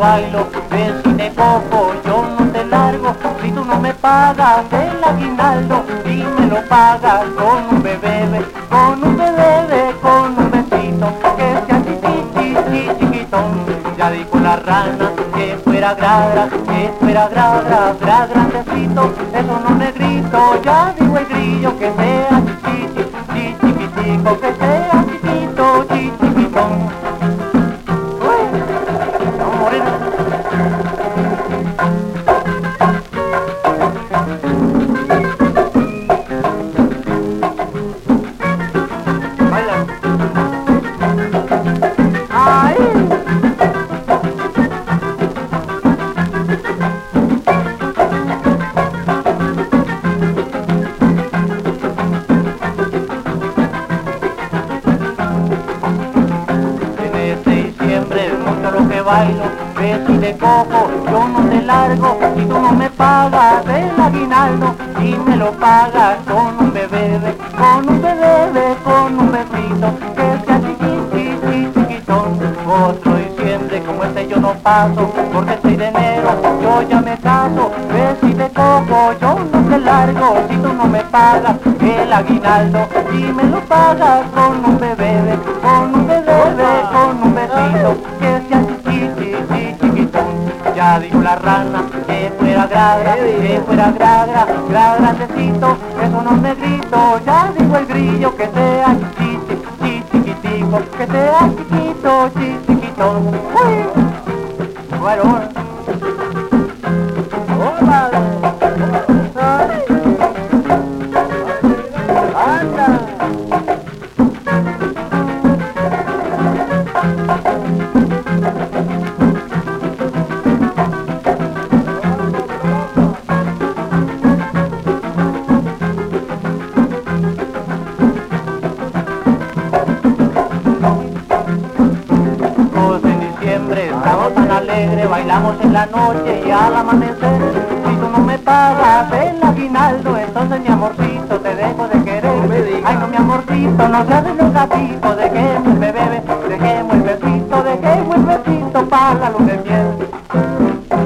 bailo, ves si te cojo, yo no te largo, si tú no me pagas el aguinaldo y me lo pagas con un bebé, con un bebé, con un besito, que sea chiquitón. Ya dijo la rana que fuera gra, grandecito, eso no negrito, ya dijo el grillo que sea chiquitico, que sea chiquito, chiquitón. Uy, vamos a morir. Baila. ¡Ay! Bailo, ves si te cojo, yo no te largo, si tú no me pagas el aguinaldo y me lo pagas con un bebé, con un besito, que sea chiquitón. Otro diciembre como este yo no paso, porque el 6 de enero yo ya me caso, ves si te cojo, yo no te largo, si tú no me pagas el aguinaldo y me lo pagas con un bebé, con un besito, que sea chiquitón. Ya dijo la rana que fuera gra, grandecito, eso no es negrito. Ya dijo el grillo que sea chiquitico, que sea chiquitón. Uy, bueno. Anda. Estamos tan alegres, bailamos en la noche y al amanecer. Si tú no me pagas el aguinaldo, entonces mi amorcito te dejo de querer. Ay no mi amorcito, no seas de los gatitos, dejemos el bebé, dejemos el besito para la luna de miel.